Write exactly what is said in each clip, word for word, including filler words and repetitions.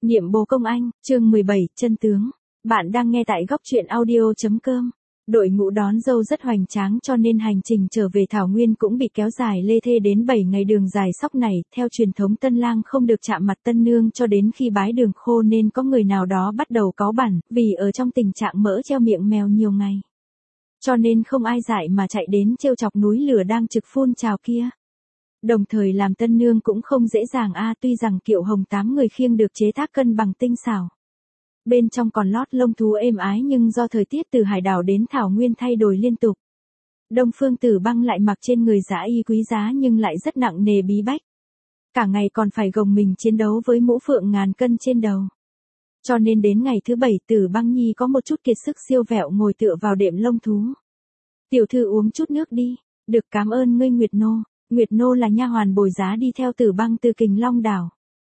Niệm bồ công anh, chương mười bảy, chân tướng. Bạn đang nghe tại góc truyện audio.com. Đội ngũ đón dâu rất hoành tráng cho nên hành trình trở về Thảo Nguyên cũng bị kéo dài lê thê đến bảy ngày đường dài sóc này. Theo truyền thống tân lang không được chạm mặt tân nương cho đến khi bái đường khô nên có người nào đó bắt đầu cáu bẳn vì ở trong tình trạng mỡ treo miệng mèo nhiều ngày. Cho nên không ai dại mà chạy đến trêu chọc núi lửa đang trực phun trào kia. Đồng thời làm tân nương cũng không dễ dàng a tuy rằng kiệu hồng tám người khiêng được chế tác cân bằng tinh xảo. Bên trong còn lót lông thú êm ái nhưng do thời tiết từ hải đảo đến Thảo Nguyên thay đổi liên tục. Đông Phương Tử Băng lại mặc trên người dã y quý giá nhưng lại rất nặng nề bí bách. Cả ngày còn phải gồng mình chiến đấu với mũ phượng ngàn cân trên đầu. Cho nên đến ngày thứ bảy Tử Băng Nhi có một chút kiệt sức siêu vẹo ngồi tựa vào đệm lông thú. Tiểu thư uống chút nước đi, được cảm ơn ngươi Nguyệt Nô. Nguyệt Nô là nha hoàn bồi giá đi theo Tử Băng từ Kình Long đảo.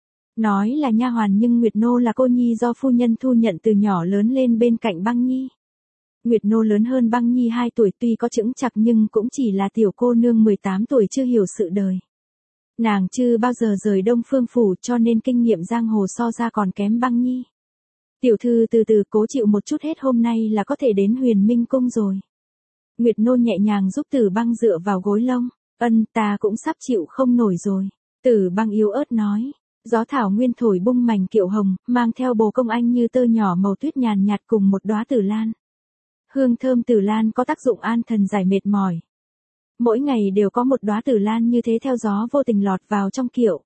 Nói là nha hoàn nhưng Nguyệt Nô là cô nhi do phu nhân thu nhận từ nhỏ lớn lên bên cạnh Băng Nhi. Nguyệt Nô lớn hơn Băng Nhi hai tuổi tuy có chững chạc nhưng cũng chỉ là tiểu cô nương mười tám tuổi chưa hiểu sự đời. Nàng chưa bao giờ rời Đông Phương phủ cho nên kinh nghiệm giang hồ so ra còn kém Băng Nhi. Tiểu thư từ từ cố chịu một chút hết hôm nay là có thể đến Huyền Minh cung rồi. Nguyệt Nô nhẹ nhàng giúp Tử Băng dựa vào gối lông. Ân, ta cũng sắp chịu không nổi rồi. Tử Băng yếu ớt nói. Gió Thảo Nguyên thổi bung mảnh kiệu hồng, mang theo bồ công anh như tơ nhỏ màu tuyết nhàn nhạt cùng một đóa tử lan. Hương thơm tử lan có tác dụng an thần giải mệt mỏi. Mỗi ngày đều có một đóa tử lan như thế theo gió vô tình lọt vào trong kiệu.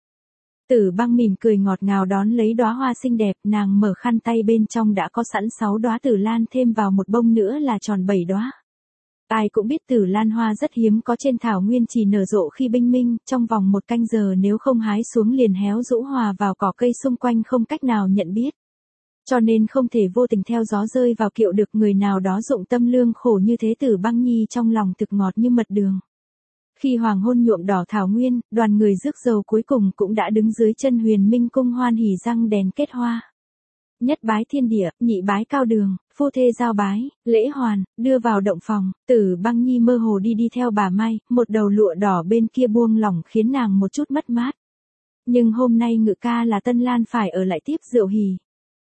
Tử Băng mỉm cười ngọt ngào đón lấy đóa hoa xinh đẹp, nàng mở khăn tay bên trong đã có sẵn sáu đóa tử lan thêm vào một bông nữa là tròn bảy đóa. Ai cũng biết tử lan hoa rất hiếm có trên Thảo Nguyên chỉ nở rộ khi bình minh, trong vòng một canh giờ nếu không hái xuống liền héo rũ hòa vào cỏ cây xung quanh không cách nào nhận biết. Cho nên không thể vô tình theo gió rơi vào kiệu được người nào đó dụng tâm lương khổ như thế. Tử Băng Nhi trong lòng thực ngọt như mật đường. Khi hoàng hôn nhuộm đỏ Thảo Nguyên, đoàn người rước dâu cuối cùng cũng đã đứng dưới chân Huyền Minh cung hoan hỉ răng đèn kết hoa. Nhất bái thiên địa, nhị bái cao đường, phu thê giao bái, lễ hoàn, đưa vào động phòng. Tử Băng Nhi mơ hồ đi đi theo bà Mai, một đầu lụa đỏ bên kia buông lỏng khiến nàng một chút mất mát. Nhưng hôm nay ngự ca là Tân Lan phải ở lại tiếp rượu hỉ.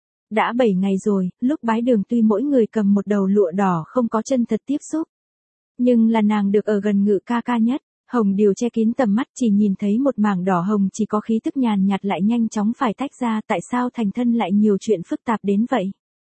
Đã bảy ngày rồi, lúc bái đường tuy mỗi người cầm một đầu lụa đỏ không có chân thật tiếp xúc. Nhưng là nàng được ở gần ngự ca ca nhất. Hồng điều che kín tầm mắt chỉ nhìn thấy một mảng đỏ hồng chỉ có khí tức nhàn nhạt lại nhanh chóng phải tách ra. Tại sao thành thân lại nhiều chuyện phức tạp đến vậy?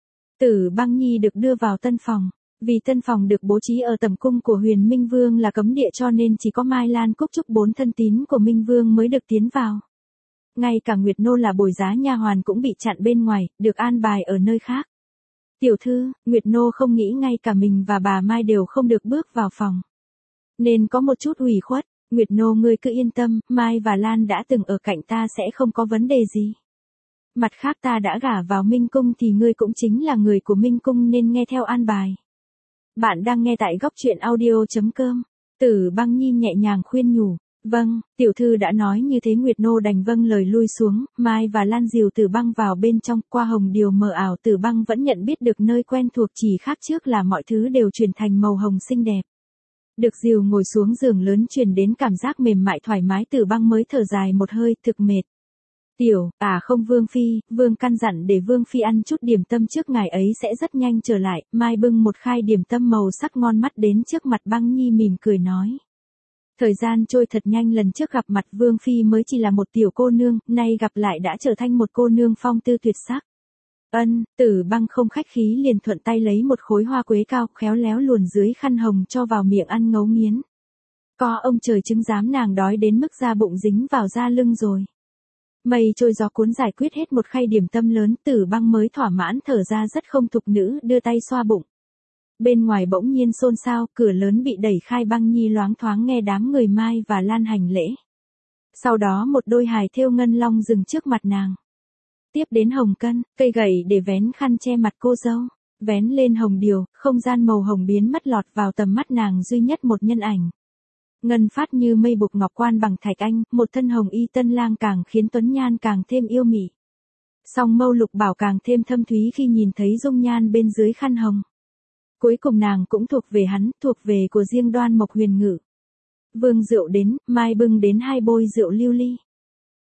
Tử Băng Nhi được đưa vào tân phòng. Vì tân phòng được bố trí ở tầm cung của Huyền Minh Vương là cấm địa cho nên chỉ có Mai Lan Cúc Trúc bốn thân tín của Minh Vương mới được tiến vào. Ngay cả Nguyệt Nô là bồi giá nha hoàn cũng bị chặn bên ngoài, được an bài ở nơi khác. Tiểu thư, Nguyệt Nô không nghĩ ngay cả mình và bà Mai đều không được bước vào phòng. Nên có một chút ủy khuất. Nguyệt Nô ngươi cứ yên tâm, Mai và Lan đã từng ở cạnh ta sẽ không có vấn đề gì. Mặt khác ta đã gả vào Minh cung thì ngươi cũng chính là người của Minh cung nên nghe theo an bài. Bạn đang nghe tại góc truyện audio.com. Tử Băng Nhi nhẹ nhàng khuyên nhủ. Vâng, tiểu thư đã nói như thế. Nguyệt Nô đành vâng lời lui xuống. Mai và Lan dìu Tử Băng vào bên trong. Qua hồng điều mờ ảo Tử Băng vẫn nhận biết được nơi quen thuộc, chỉ khác trước là mọi thứ đều chuyển thành màu hồng xinh đẹp. Được dìu ngồi xuống giường lớn truyền đến cảm giác mềm mại thoải mái. Tử Băng mới thở dài một hơi, thực mệt. Tiểu, à không Vương Phi, Vương căn dặn để Vương Phi ăn chút điểm tâm trước, ngày ấy sẽ rất nhanh trở lại. Mai bưng một khay điểm tâm màu sắc ngon mắt đến trước mặt Băng Nhi mỉm cười nói. Thời gian trôi thật nhanh, lần trước gặp mặt Vương Phi mới chỉ là một tiểu cô nương, nay gặp lại đã trở thành một cô nương phong tư tuyệt sắc. Ân, Tử Băng không khách khí liền thuận tay lấy một khối hoa quế cao khéo léo luồn dưới khăn hồng cho vào miệng ăn ngấu nghiến. Có ông trời chứng giám nàng đói đến mức da bụng dính vào da lưng rồi. Mây trôi gió cuốn giải quyết hết một khay điểm tâm lớn. Tử Băng mới thỏa mãn thở ra rất không thục nữ, đưa tay xoa bụng. Bên ngoài bỗng nhiên xôn xao, cửa lớn bị đẩy khai. Băng Nhi loáng thoáng nghe đám người Mai và Lan hành lễ. Sau đó một đôi hài thêu ngân long dừng trước mặt nàng. Tiếp đến hồng cân, cây gậy để vén khăn che mặt cô dâu. Vén lên hồng điều, không gian màu hồng biến mất lọt vào tầm mắt nàng duy nhất một nhân ảnh. Ngân phát như mây bục ngọc quan bằng thạch anh, một thân hồng y tân lang càng khiến tuấn nhan càng thêm yêu mị. Song mâu lục bảo càng thêm thâm thúy khi nhìn thấy dung nhan bên dưới khăn hồng. Cuối cùng nàng cũng thuộc về hắn, thuộc về của riêng Đoan Mộc Huyền Ngự. Vương rượu đến, Mai bưng đến hai bôi rượu lưu ly.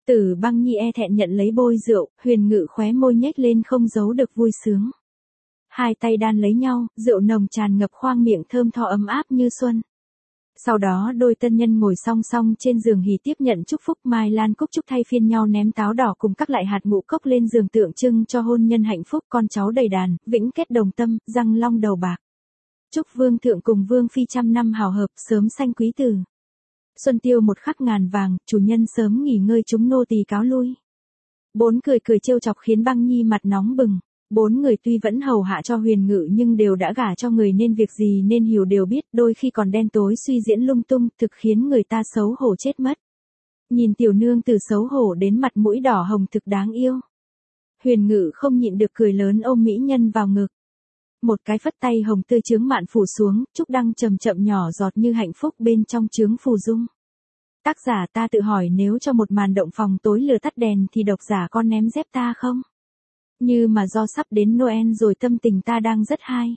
Tử Băng Nhi e thẹn nhận lấy bôi rượu, Huyền Ngự khóe môi nhếch lên không giấu được vui sướng. Hai tay đan lấy nhau, rượu nồng tràn ngập khoang miệng thơm tho ấm áp như xuân. Sau đó đôi tân nhân ngồi song song trên giường hỉ tiếp nhận chúc phúc, Mai Lan Cúc Trúc thay phiên nhau ném táo đỏ cùng các loại hạt ngũ cốc lên giường tượng trưng cho hôn nhân hạnh phúc, con cháu đầy đàn, vĩnh kết đồng tâm, răng long đầu bạc. Chúc Vương thượng cùng Vương phi trăm năm hào hợp, sớm sanh quý tử. Xuân tiêu một khắc ngàn vàng, chủ nhân sớm nghỉ ngơi chúng nô tỳ cáo lui. Bốn cười cười trêu chọc khiến Băng Nhi mặt nóng bừng. Bốn người tuy vẫn hầu hạ cho Huyền Ngự nhưng đều đã gả cho người nên việc gì nên hiểu đều biết, đôi khi còn đen tối suy diễn lung tung, thực khiến người ta xấu hổ chết mất. Nhìn tiểu nương từ xấu hổ đến mặt mũi đỏ hồng thực đáng yêu. Huyền Ngự không nhịn được cười lớn ôm mỹ nhân vào ngực. Một cái phất tay hồng tươi chướng mạn phủ xuống, trúc đăng chậm chậm nhỏ giọt như hạnh phúc bên trong chướng phù dung. Tác giả ta tự hỏi nếu cho một màn động phòng tối lửa tắt đèn thì độc giả con ném dép ta không? Như mà do sắp đến Noel rồi tâm tình ta đang rất hay.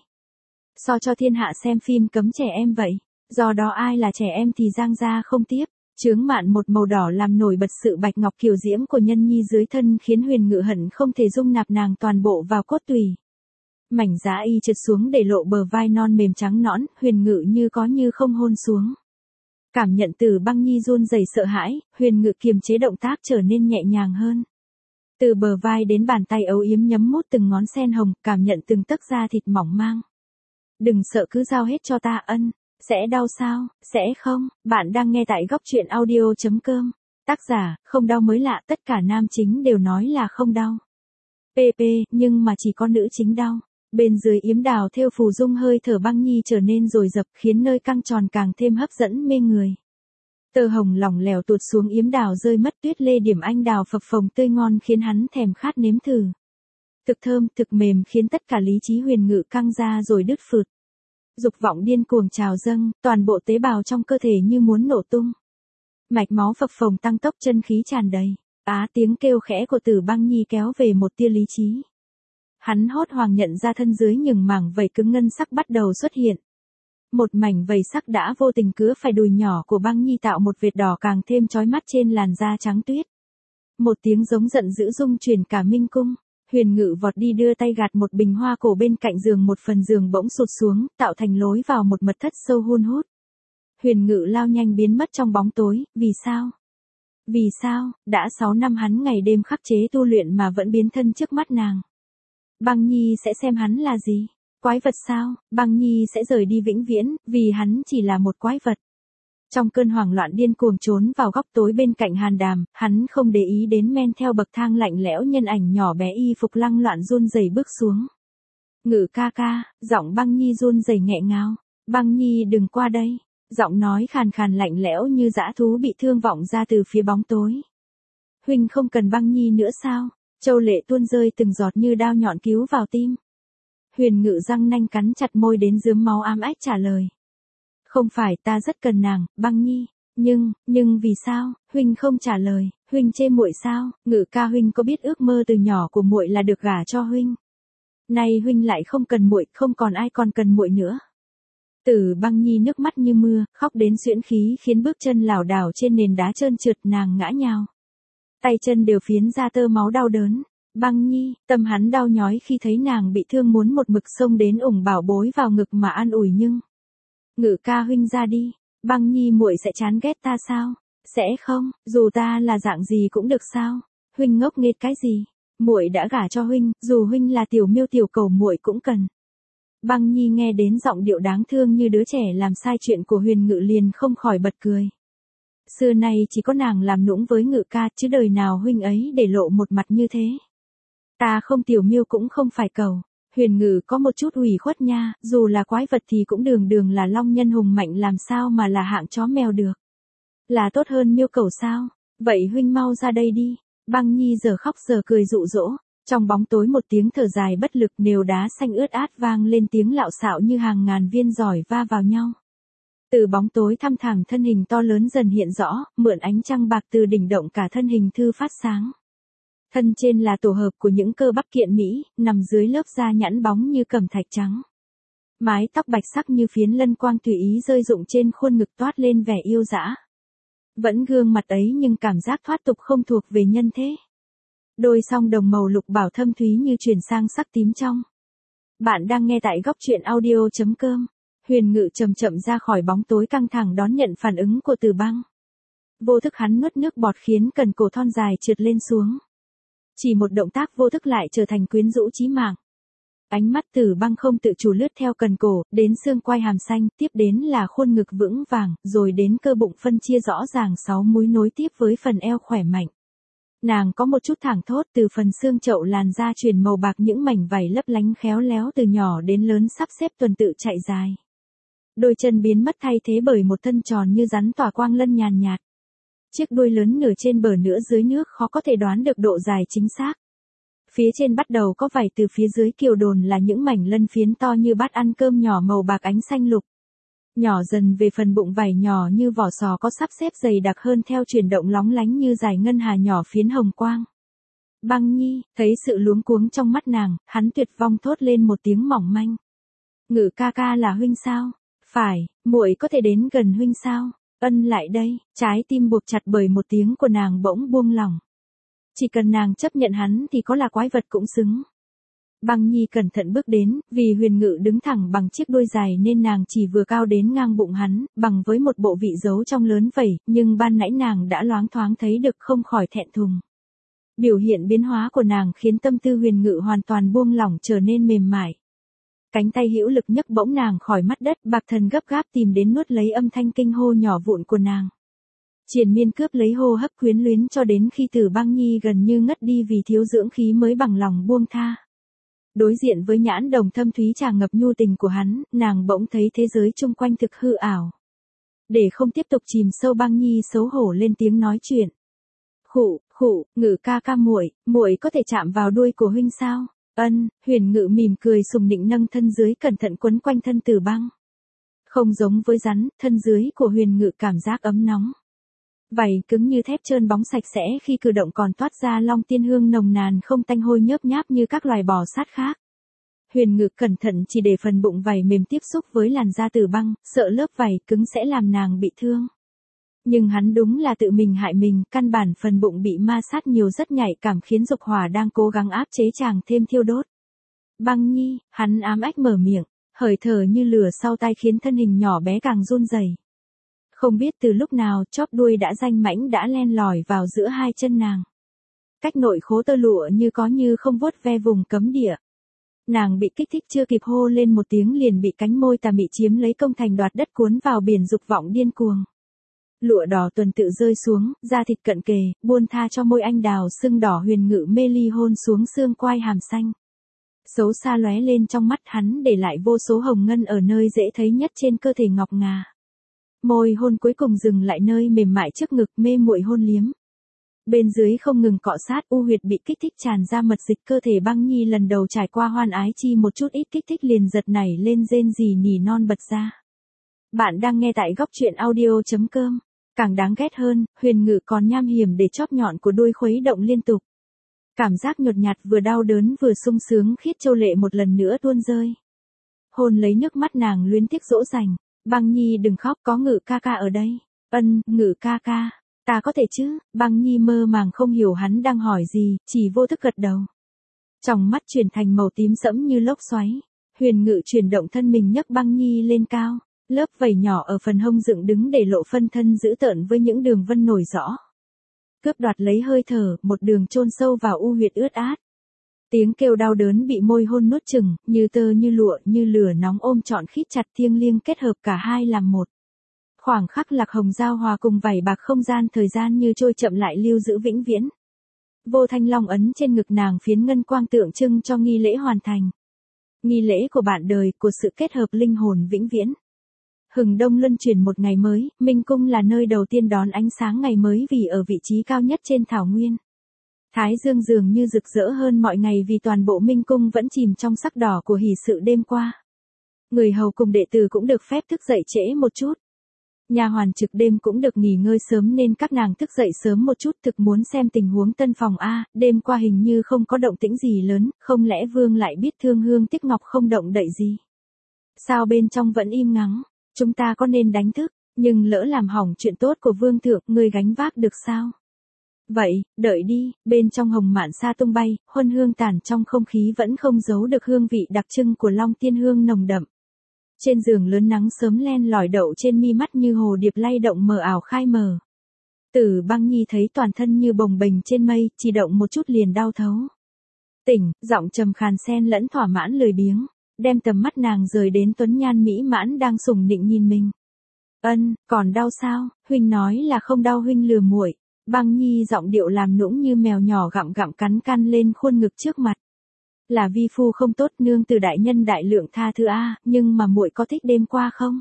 So cho thiên hạ xem phim cấm trẻ em vậy. Do đó ai là trẻ em thì giang ra không tiếp. Chướng mạn một màu đỏ làm nổi bật sự bạch ngọc kiều diễm của nhân nhi dưới thân khiến Huyền Ngự hận không thể dung nạp nàng toàn bộ vào cốt tủy. Mảnh giá y trượt xuống để lộ bờ vai non mềm trắng nõn, Huyền Ngự như có như không hôn xuống. Cảm nhận Tử Băng Nhi run rẩy sợ hãi, Huyền Ngự kiềm chế động tác trở nên nhẹ nhàng hơn. Từ bờ vai đến bàn tay ấu yếm nhấm mút từng ngón sen hồng, cảm nhận từng tấc da thịt mỏng mang. Đừng sợ cứ giao hết cho ta ân. Sẽ đau sao? Sẽ không? Bạn đang nghe tại góc truyện audio chấm com. Tác giả, không đau mới lạ, tất cả nam chính đều nói là không đau. pê pê, nhưng mà chỉ có nữ chính đau. Bên dưới yếm đào thêu phù dung hơi thở Băng Nhi trở nên dồi dập khiến nơi căng tròn càng thêm hấp dẫn mê người. Tơ hồng lỏng lẻo tuột xuống yếm đào rơi mất tuyết lê điểm anh đào phập phồng tươi ngon khiến hắn thèm khát nếm thử. Thực thơm, thực mềm khiến tất cả lý trí Huyền Ngự căng ra rồi đứt phượt. Dục vọng điên cuồng trào dâng, toàn bộ tế bào trong cơ thể như muốn nổ tung. Mạch máu phập phồng tăng tốc chân khí tràn đầy. Á tiếng kêu khẽ của Tử Băng Nhi kéo về một tia lý trí. Hắn hốt hoảng nhận ra thân dưới nhừng mảng vảy cứng ngân sắc bắt đầu xuất hiện. Một mảnh vảy sắc đã vô tình cứa phải đùi nhỏ của Băng Nhi tạo một vệt đỏ càng thêm chói mắt trên làn da trắng tuyết. Một tiếng giống giận dữ rung chuyển cả minh cung. Huyền Ngự vọt đi đưa tay gạt một bình hoa cổ bên cạnh giường, một phần giường bỗng sụt xuống, tạo thành lối vào một mật thất sâu hun hút. Huyền Ngự lao nhanh biến mất trong bóng tối, vì sao? Vì sao, đã sáu năm hắn ngày đêm khắc chế tu luyện mà vẫn biến thân trước mắt nàng. Băng Nhi sẽ xem hắn là gì? Quái vật sao? Băng Nhi sẽ rời đi vĩnh viễn, vì hắn chỉ là một quái vật. Trong cơn hoảng loạn điên cuồng trốn vào góc tối bên cạnh Hàn Đàm, hắn không để ý đến men theo bậc thang lạnh lẽo nhân ảnh nhỏ bé y phục lăng loạn run rẩy bước xuống. Ngự ca ca, giọng Băng Nhi run rẩy nghẹn ngào. Băng Nhi đừng qua đây. Giọng nói khàn khàn lạnh lẽo như dã thú bị thương vọng ra từ phía bóng tối. Huynh không cần Băng Nhi nữa sao? Châu lệ tuôn rơi từng giọt như đao nhọn cứu vào tim. Huyền Ngự răng nanh cắn chặt môi đến rướm máu ám ách trả lời. Không phải, ta rất cần nàng, Băng Nhi. Nhưng, nhưng vì sao? Huynh không trả lời. Huynh chê muội sao? Ngự ca huynh có biết ước mơ từ nhỏ của muội là được gả cho huynh. Nay huynh lại không cần muội, không còn ai còn cần muội nữa. Tử Băng Nhi nước mắt như mưa, khóc đến xuyễn khí khiến bước chân lảo đảo trên nền đá trơn trượt, nàng ngã nhào. Tay chân đều phiến ra tơ máu đau đớn. Băng Nhi, tâm hắn đau nhói khi thấy nàng bị thương muốn một mực xông đến ủng bảo bối vào ngực mà an ủi nhưng. Ngự ca huynh ra đi, Băng Nhi muội sẽ chán ghét ta sao? Sẽ không, dù ta là dạng gì cũng được sao? Huynh ngốc nghếch cái gì? Muội đã gả cho huynh, dù huynh là tiểu miêu tiểu cầu muội cũng cần. Băng Nhi nghe đến giọng điệu đáng thương như đứa trẻ làm sai chuyện của Huyền Ngự liền không khỏi bật cười. Xưa nay chỉ có nàng làm nũng với Ngự ca, chứ đời nào huynh ấy để lộ một mặt như thế. Ta không tiểu miêu cũng không phải cầu. Huyền Ngự có một chút ủy khuất nha, dù là quái vật thì cũng đường đường là long nhân hùng mạnh, làm sao mà là hạng chó mèo được. Là tốt hơn miêu cầu sao? Vậy huynh mau ra đây đi. Băng Nhi giờ khóc giờ cười dụ dỗ. Trong bóng tối một tiếng thở dài bất lực, nền đá xanh ướt át vang lên tiếng lạo xạo như hàng ngàn viên giỏi va vào nhau. Từ bóng tối thăm thẳm thân hình to lớn dần hiện rõ, mượn ánh trăng bạc từ đỉnh động cả thân hình thư phát sáng. Thân trên là tổ hợp của những cơ bắp kiện mỹ, nằm dưới lớp da nhẵn bóng như cẩm thạch trắng. Mái tóc bạch sắc như phiến lân quang tùy ý rơi rụng trên khuôn ngực toát lên vẻ yêu dã. Vẫn gương mặt ấy nhưng cảm giác thoát tục không thuộc về nhân thế. Đôi song đồng màu lục bảo thâm thúy như chuyển sang sắc tím trong. Bạn đang nghe tại góc truyện audio.com. Huyền Ngự chậm chậm ra khỏi bóng tối căng thẳng đón nhận phản ứng của Từ Băng. Vô thức hắn nuốt nước bọt khiến cần cổ thon dài trượt lên xuống. Chỉ một động tác vô thức lại trở thành quyến rũ chí mạng. Ánh mắt Từ Băng không tự chủ lướt theo cần cổ, đến xương quai hàm xanh, tiếp đến là khuôn ngực vững vàng, rồi đến cơ bụng phân chia rõ ràng sáu múi nối tiếp với phần eo khỏe mạnh. Nàng có một chút thẳng thốt từ phần xương chậu làn da truyền màu bạc những mảnh vảy lấp lánh khéo léo từ nhỏ đến lớn sắp xếp tuần tự chạy dài. Đôi chân biến mất thay thế bởi một thân tròn như rắn tỏa quang lân nhàn nhạt. Chiếc đuôi lớn nửa trên bờ nửa dưới nước khó có thể đoán được độ dài chính xác. Phía trên bắt đầu có vảy từ phía dưới kiều đồn là những mảnh lân phiến to như bát ăn cơm nhỏ màu bạc ánh xanh lục. Nhỏ dần về phần bụng vảy nhỏ như vỏ sò có sắp xếp dày đặc hơn theo chuyển động lóng lánh như dải ngân hà nhỏ phiến hồng quang. Băng Nhi, thấy sự luống cuống trong mắt nàng, hắn tuyệt vọng thốt lên một tiếng mỏng manh. Ngự ca ca là huynh sao? Phải, muội có thể đến gần huynh sao? Ân lại đây, trái tim buộc chặt bởi một tiếng của nàng bỗng buông lỏng. Chỉ cần nàng chấp nhận hắn thì có là quái vật cũng xứng. Băng Nhi cẩn thận bước đến, vì Huyền Ngự đứng thẳng bằng chiếc đuôi dài nên nàng chỉ vừa cao đến ngang bụng hắn, bằng với một bộ vị giấu trong lớn vẩy, nhưng ban nãy nàng đã loáng thoáng thấy được không khỏi thẹn thùng. Biểu hiện biến hóa của nàng khiến tâm tư Huyền Ngự hoàn toàn buông lỏng trở nên mềm mại. Cánh tay hữu lực nhấc bỗng nàng khỏi mắt đất, Bạc Thần gấp gáp tìm đến nuốt lấy âm thanh kinh hô nhỏ vụn của nàng. Triền Miên cướp lấy hô hấp quyến luyến cho đến khi Từ Băng Nhi gần như ngất đi vì thiếu dưỡng khí mới bằng lòng buông tha. Đối diện với nhãn đồng thâm thúy tràn ngập nhu tình của hắn, nàng bỗng thấy thế giới chung quanh thực hư ảo. Để không tiếp tục chìm sâu, Băng Nhi xấu hổ lên tiếng nói chuyện. Khụ, khụ, Ngự ca ca muội, muội có thể chạm vào đuôi của huynh sao? Ân, Huyền Ngự mỉm cười sùng nịnh nâng thân dưới cẩn thận quấn quanh thân Từ Băng. Không giống với rắn, thân dưới của Huyền Ngự cảm giác ấm nóng. Vảy cứng như thép trơn bóng sạch sẽ khi cử động còn toát ra long tiên hương nồng nàn không tanh hôi nhớp nháp như các loài bò sát khác. Huyền Ngự cẩn thận chỉ để phần bụng vảy mềm tiếp xúc với làn da Từ Băng, sợ lớp vảy cứng sẽ làm nàng bị thương. Nhưng hắn đúng là tự mình hại mình, căn bản phần bụng bị ma sát nhiều rất nhạy cảm khiến dục hỏa đang cố gắng áp chế chàng thêm thiêu đốt. Băng Nhi, hắn ám ách mở miệng, hời thở như lửa sau tai khiến thân hình nhỏ bé càng run rẩy. Không biết từ lúc nào chóp đuôi đã danh mãnh đã len lỏi vào giữa hai chân nàng. Cách nội khố tơ lụa như có như không vuốt ve vùng cấm địa. Nàng bị kích thích chưa kịp hô lên một tiếng liền bị cánh môi tà mị chiếm lấy công thành đoạt đất cuốn vào biển dục vọng điên cuồng. Lụa đỏ tuần tự rơi xuống, da thịt cận kề, buôn tha cho môi anh đào sưng đỏ. Huyền Ngự mê ly hôn xuống xương quai hàm xanh. Xấu xa lóe lên trong mắt hắn để lại vô số hồng ngân ở nơi dễ thấy nhất trên cơ thể ngọc ngà. Môi hôn cuối cùng dừng lại nơi mềm mại trước ngực, mê muội hôn liếm. Bên dưới không ngừng cọ sát, u huyệt bị kích thích tràn ra mật dịch. Cơ thể Băng Nhi lần đầu trải qua hoan ái chi một chút ít kích thích liền giật nảy lên rên rỉ nỉ non bật ra. Bạn đang nghe tại góc truyện audio.com. Càng đáng ghét hơn, Huyền Ngự còn nham hiểm để chóp nhọn của đuôi khuấy động liên tục. Cảm giác nhột nhạt vừa đau đớn vừa sung sướng khiết châu lệ một lần nữa tuôn rơi. Hôn lấy nước mắt nàng luyến tiếc dỗ dành. Băng Nhi đừng khóc, có Ngự ca ca ở đây. Ân, Ngự ca ca, ta có thể chứ? Băng Nhi mơ màng không hiểu hắn đang hỏi gì, chỉ vô thức gật đầu. Trong mắt chuyển thành màu tím sẫm như lốc xoáy. Huyền Ngự chuyển động thân mình nhấc Băng Nhi lên cao. Lớp vảy nhỏ ở phần hông dựng đứng để lộ phân thân dữ tợn với những đường vân nổi rõ. Cướp đoạt lấy hơi thở, một đường chôn sâu vào u huyệt ướt át. Tiếng kêu đau đớn bị môi hôn nuốt chừng, như tơ như lụa, như lửa nóng ôm trọn khít chặt thiêng liêng kết hợp cả hai làm một. Khoảng khắc lạc hồng giao hòa cùng vảy bạc không gian thời gian như trôi chậm lại lưu giữ vĩnh viễn. Vô thanh long ấn trên ngực nàng phiến ngân quang tượng trưng cho nghi lễ hoàn thành. Nghi lễ của bạn đời, của sự kết hợp linh hồn vĩnh viễn. Hừng đông luân chuyển một ngày mới, Minh Cung là nơi đầu tiên đón ánh sáng ngày mới vì ở vị trí cao nhất trên thảo nguyên. Thái dương dường như rực rỡ hơn mọi ngày vì toàn bộ Minh Cung vẫn chìm trong sắc đỏ của hỷ sự đêm qua. Người hầu cùng đệ tử cũng được phép thức dậy trễ một chút. Nha hoàn trực đêm cũng được nghỉ ngơi sớm nên các nàng thức dậy sớm một chút. Thực muốn xem tình huống tân phòng a, đêm qua hình như không có động tĩnh gì lớn, không lẽ Vương lại biết thương hương tiếc ngọc không động đậy gì? Sao bên trong vẫn im ngắng? Chúng ta có nên đánh thức? Nhưng lỡ làm hỏng chuyện tốt của vương thượng, ngươi gánh vác được sao? Vậy, đợi đi, bên trong hồng mạn sa tung bay, huân hương tản trong không khí vẫn không giấu được hương vị đặc trưng của long tiên hương nồng đậm. Trên giường lớn nắng sớm len lỏi đậu trên mi mắt như hồ điệp lay động mờ ảo khai mờ. Tử Băng Nhi thấy toàn thân như bồng bềnh trên mây, chỉ động một chút liền đau thấu. Tỉnh, giọng trầm khàn xen lẫn thỏa mãn lười biếng, đem tầm mắt nàng rời đến tuấn nhan mỹ mãn đang sủng nịnh nhìn mình. Ân, còn đau sao? Huynh nói là không đau, huynh lừa muội. Băng Nhi giọng điệu làm nũng như mèo nhỏ gặm gặm cắn can lên khuôn ngực trước mặt. Là vi phu không tốt, nương từ đại nhân đại lượng tha thứ a, nhưng mà muội có thích đêm qua không?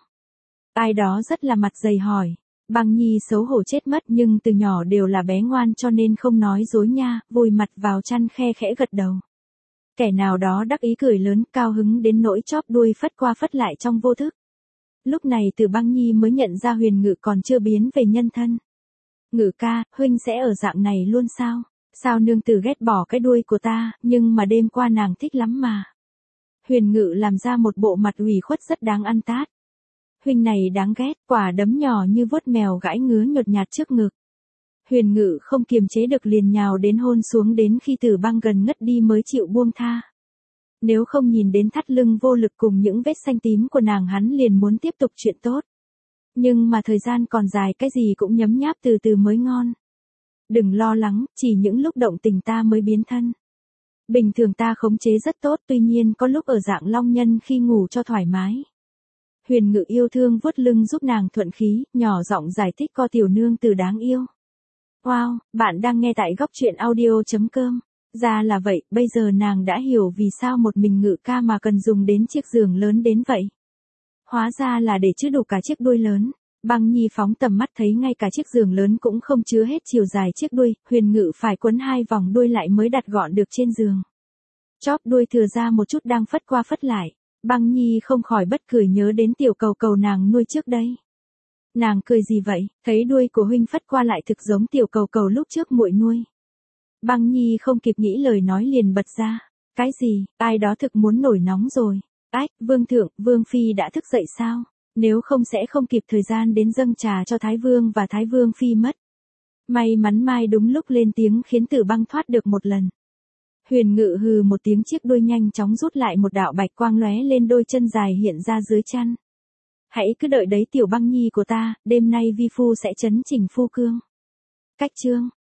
Ai đó rất là mặt dày hỏi. Băng Nhi xấu hổ chết mất, nhưng từ nhỏ đều là bé ngoan cho nên không nói dối nha, vùi mặt vào chăn khe khẽ gật đầu. Kẻ nào đó đắc ý cười lớn, cao hứng đến nỗi chóp đuôi phất qua phất lại trong vô thức. Lúc này Từ Băng Nhi mới nhận ra Huyền Ngự còn chưa biến về nhân thân. Ngự ca, huynh sẽ ở dạng này luôn sao? Sao nương tử ghét bỏ cái đuôi của ta, nhưng mà đêm qua nàng thích lắm mà. Huyền Ngự làm ra một bộ mặt ủy khuất rất đáng ăn tát. Huynh này đáng ghét, quả đấm nhỏ như vuốt mèo gãi ngứa nhột nhạt trước ngực. Huyền Ngự không kiềm chế được liền nhào đến hôn xuống, đến khi Tử Băng gần ngất đi mới chịu buông tha. Nếu không nhìn đến thắt lưng vô lực cùng những vết xanh tím của nàng, hắn liền muốn tiếp tục chuyện tốt. Nhưng mà thời gian còn dài, cái gì cũng nhấm nháp từ từ mới ngon. Đừng lo lắng, chỉ những lúc động tình ta mới biến thân. Bình thường ta khống chế rất tốt, tuy nhiên có lúc ở dạng long nhân khi ngủ cho thoải mái. Huyền Ngự yêu thương vuốt lưng giúp nàng thuận khí, nhỏ giọng giải thích co tiểu nương tử đáng yêu. Wow, bạn đang nghe tại góc truyện audio chấm com. Ra là vậy, bây giờ nàng đã hiểu vì sao một mình Ngự ca mà cần dùng đến chiếc giường lớn đến vậy. Hóa ra là để chứa đủ cả chiếc đuôi lớn. Băng Nhi phóng tầm mắt thấy ngay cả chiếc giường lớn cũng không chứa hết chiều dài chiếc đuôi, Huyền Ngự phải quấn hai vòng đuôi lại mới đặt gọn được trên giường. Chóp đuôi thừa ra một chút đang phất qua phất lại. Băng Nhi không khỏi bất cười nhớ đến tiểu cầu cầu nàng nuôi trước đây. Nàng cười gì vậy, thấy đuôi của huynh phất qua lại thực giống tiểu cầu cầu lúc trước muội nuôi. Băng Nhi không kịp nghĩ lời nói liền bật ra. Cái gì, ai đó thực muốn nổi nóng rồi. Ách, vương thượng, vương phi đã thức dậy sao? Nếu không sẽ không kịp thời gian đến dâng trà cho Thái Vương và Thái Vương phi mất. May mắn Mai đúng lúc lên tiếng khiến Tử Băng thoát được một lần. Huyền Ngự hừ một tiếng, chiếc đuôi nhanh chóng rút lại, một đạo bạch quang lóe lên đôi chân dài hiện ra dưới chăn. Hãy cứ đợi đấy tiểu Băng Nhi của ta, đêm nay vi phu sẽ chấn chỉnh phu cương. Cách chương